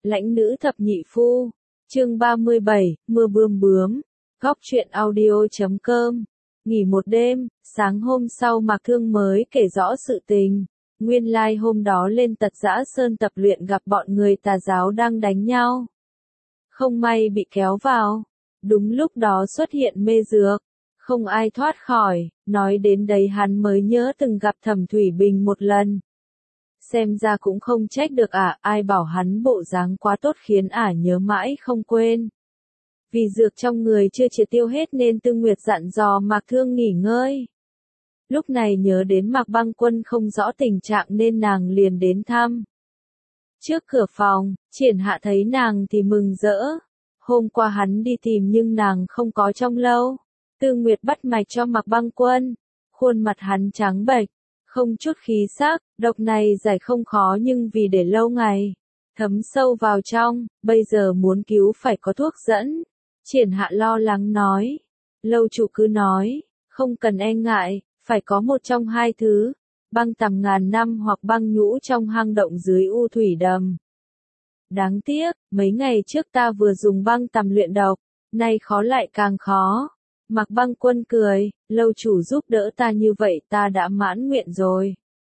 Lãnh nữ thập nhị phu. Chương 37, mưa bươm bướm. Góc truyện audio.com. Nghỉ một đêm, sáng hôm sau Mạc Thương mới kể rõ sự tình. Nguyên lai hôm đó lên Tật Giã Sơn tập luyện gặp bọn người tà giáo đang đánh nhau. Không may bị kéo vào. Đúng lúc đó xuất hiện mê dược. Không ai thoát khỏi, nói đến đấy hắn mới nhớ từng gặp Thẩm Thủy Bình một lần. Xem ra cũng không trách được ai bảo hắn bộ dáng quá tốt khiến nhớ mãi không quên. Vì dược trong người chưa triệt tiêu hết nên Tư Nguyệt dặn dò Mạc Thương nghỉ ngơi. Lúc này nhớ đến Mạc Băng Quân không rõ tình trạng nên nàng liền đến thăm. Trước cửa phòng, Triển Hạ thấy nàng thì mừng rỡ. Hôm qua hắn đi tìm nhưng nàng không có trong lâu. Tư Nguyệt bắt mạch cho Mạc Băng Quân. Khuôn mặt hắn trắng bệch, không chút khí sắc, độc này giải không khó nhưng vì để lâu ngày, thấm sâu vào trong, bây giờ muốn cứu phải có thuốc dẫn. Triển Hạ lo lắng nói. Lâu chủ cứ nói, không cần e ngại, phải có một trong hai thứ, băng tằm ngàn năm hoặc băng nhũ trong hang động dưới U Thủy Đầm. Đáng tiếc, mấy ngày trước ta vừa dùng băng tằm luyện độc, nay khó lại càng khó. Mạc Băng Quân cười, lâu chủ giúp đỡ ta như vậy ta đã mãn nguyện rồi.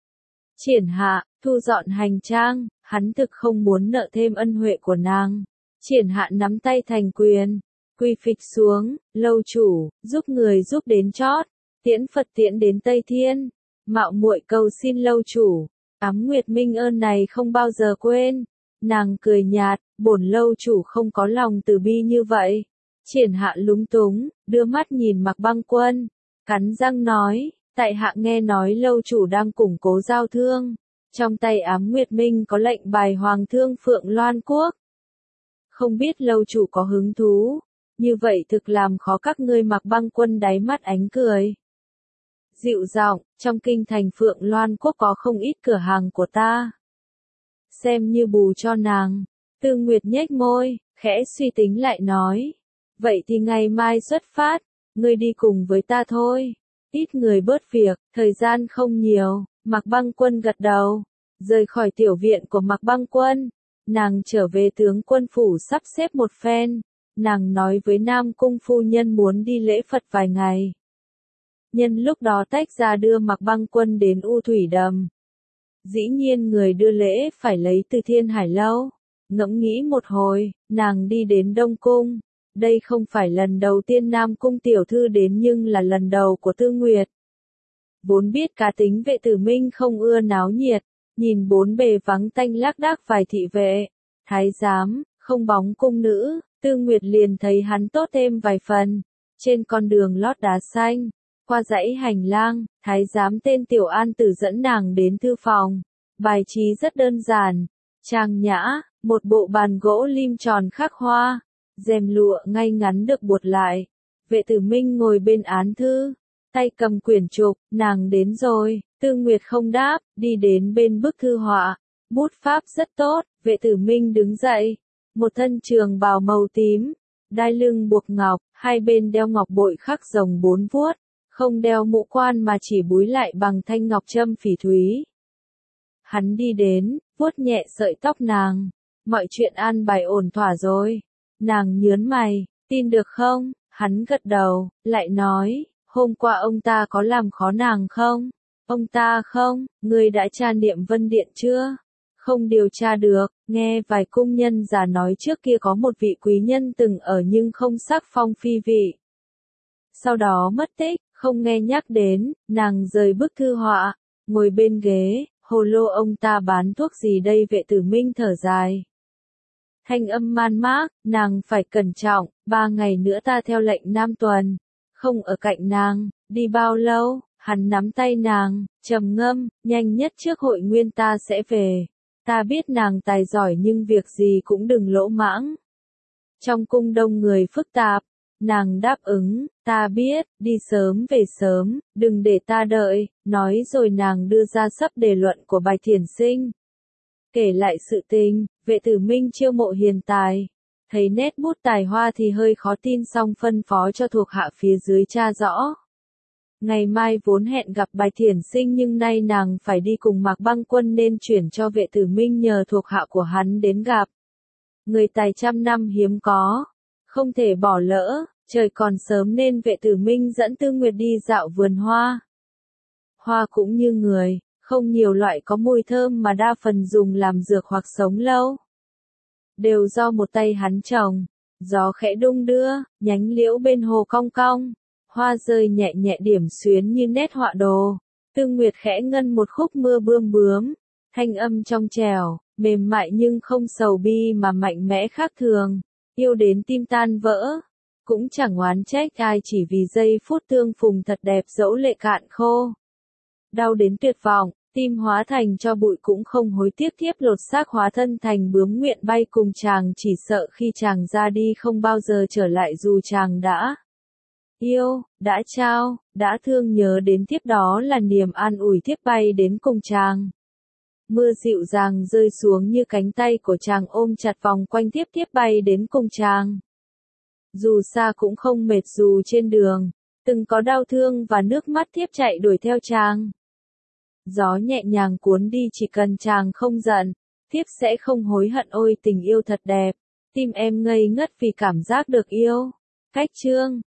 Triển Hạ, thu dọn hành trang, hắn thực không muốn nợ thêm ân huệ của nàng. Triển Hạ nắm tay thành quyền, quy phịch xuống, lâu chủ, giúp người giúp đến chót, tiễn Phật tiễn đến Tây Thiên, mạo muội cầu xin lâu chủ, Ám Nguyệt Minh ơn này không bao giờ quên. Nàng cười nhạt, bổn lâu chủ không có lòng từ bi như vậy. Triển Hạ lúng túng, đưa mắt nhìn Mạc Băng Quân, cắn răng nói, tại hạ nghe nói lâu chủ đang củng cố giao thương, trong tay Ám Nguyệt Minh có lệnh bài Hoàng Thương Phượng Loan Quốc. Không biết lâu chủ có hứng thú, như vậy thực làm khó các ngươi. Mạc Băng Quân đáy mắt ánh cười. Dịu giọng, trong kinh thành Phượng Loan Quốc có không ít cửa hàng của ta. Xem như bù cho nàng. Tư Nguyệt nhếch môi, khẽ suy tính lại nói. Vậy thì ngày mai xuất phát, ngươi đi cùng với ta thôi. Ít người bớt việc, thời gian không nhiều. Mạc Băng Quân gật đầu, rời khỏi tiểu viện của Mạc Băng Quân. Nàng trở về tướng quân phủ sắp xếp một phen. Nàng nói với Nam Cung phu nhân muốn đi lễ Phật vài ngày. Nhân lúc đó tách ra đưa Mạc Băng Quân đến U Thủy Đầm. Dĩ nhiên người đưa lễ phải lấy từ Thiên Hải Lâu. Ngẫm nghĩ một hồi, nàng đi đến Đông Cung. Đây không phải lần đầu tiên Nam Cung tiểu thư đến nhưng là lần đầu của Tư Nguyệt. Vốn biết cá tính Vệ Tử Minh không ưa náo nhiệt, nhìn bốn bề vắng tanh lác đác vài thị vệ, thái giám, không bóng cung nữ, Tư Nguyệt liền thấy hắn tốt thêm vài phần. Trên con đường lót đá xanh, qua dãy hành lang, thái giám tên Tiểu An Tử dẫn nàng đến thư phòng. Bài trí rất đơn giản, trang nhã, một bộ bàn gỗ lim tròn khắc hoa, rèm lụa ngay ngắn được buộc lại. Vệ Tử Minh ngồi bên án thư, tay cầm quyển trục. Nàng đến rồi. Tư Nguyệt không đáp, đi đến bên bức thư họa. Bút pháp rất tốt. Vệ Tử Minh đứng dậy, một thân trường bào màu tím, đai lưng buộc ngọc, hai bên đeo ngọc bội khắc rồng 4 vuốt, không đeo mũ quan mà chỉ búi lại bằng thanh ngọc châm phỉ thúy. Hắn đi đến, vuốt nhẹ sợi tóc nàng. Mọi chuyện an bài ổn thỏa rồi. Nàng nhớn mày, tin được không? Hắn gật đầu, lại nói, hôm qua ông ta có làm khó nàng không? Ông ta không, ngươi đã tra Niệm Vân Điện chưa? Không điều tra được, nghe vài cung nhân già nói trước kia có một vị quý nhân từng ở nhưng không sắc phong phi vị. Sau đó mất tích, không nghe nhắc đến. Nàng rời bức thư họa, ngồi bên ghế, hồ lô ông ta bán thuốc gì đây? Vệ Tử Minh thở dài. Thanh âm man mác, nàng phải cẩn trọng, 3 ngày nữa ta theo lệnh Nam Tuần, không ở cạnh nàng. Đi bao lâu? Hắn nắm tay nàng, trầm ngâm, nhanh nhất trước hội nguyên ta sẽ về. Ta biết nàng tài giỏi nhưng việc gì cũng đừng lỗ mãng. Trong cung đông người phức tạp. Nàng đáp ứng, ta biết, đi sớm về sớm, đừng để ta đợi. Nói rồi nàng đưa ra sắp đề luận của Bạch Thiển Sinh. Kể lại sự tình, Vệ Tử Minh chiêu mộ hiền tài. Thấy nét bút tài hoa thì hơi khó tin song phân phó cho thuộc hạ phía dưới tra rõ. Ngày mai vốn hẹn gặp Bạch Thiển Sinh nhưng nay nàng phải đi cùng Mạc Băng Quân nên chuyển cho Vệ Tử Minh nhờ thuộc hạ của hắn đến gặp. Người tài trăm năm hiếm có, không thể bỏ lỡ, trời còn sớm nên Vệ Tử Minh dẫn Tư Nguyệt đi dạo vườn hoa. Hoa cũng như người, không nhiều loại có mùi thơm mà đa phần dùng làm dược hoặc sống lâu. Đều do một tay hắn trồng, gió khẽ đung đưa, nhánh liễu bên hồ cong cong, hoa rơi nhẹ nhẹ điểm xuyến như nét họa đồ. Tư Nguyệt khẽ ngân một khúc mưa bươm bướm, thanh âm trong trẻo, mềm mại nhưng không sầu bi mà mạnh mẽ khác thường, yêu đến tim tan vỡ. Cũng chẳng oán trách ai chỉ vì giây phút tương phùng thật đẹp dẫu lệ cạn khô. Đau đến tuyệt vọng, tim hóa thành cho bụi cũng không hối tiếc thiếp lột xác hóa thân thành bướm nguyện bay cùng chàng, chỉ sợ khi chàng ra đi không bao giờ trở lại dù chàng đã yêu, đã trao, đã thương nhớ đến thiếp, đó là niềm an ủi thiếp bay đến cùng chàng. Mưa dịu dàng rơi xuống như cánh tay của chàng ôm chặt vòng quanh thiếp, thiếp bay đến cùng chàng. Dù xa cũng không mệt, dù trên đường từng có đau thương và nước mắt, thiếp chạy đuổi theo chàng. Gió nhẹ nhàng cuốn đi, chỉ cần chàng không giận, thiếp sẽ không hối hận. Ôi tình yêu thật đẹp, tim em ngây ngất vì cảm giác được yêu. Cách chương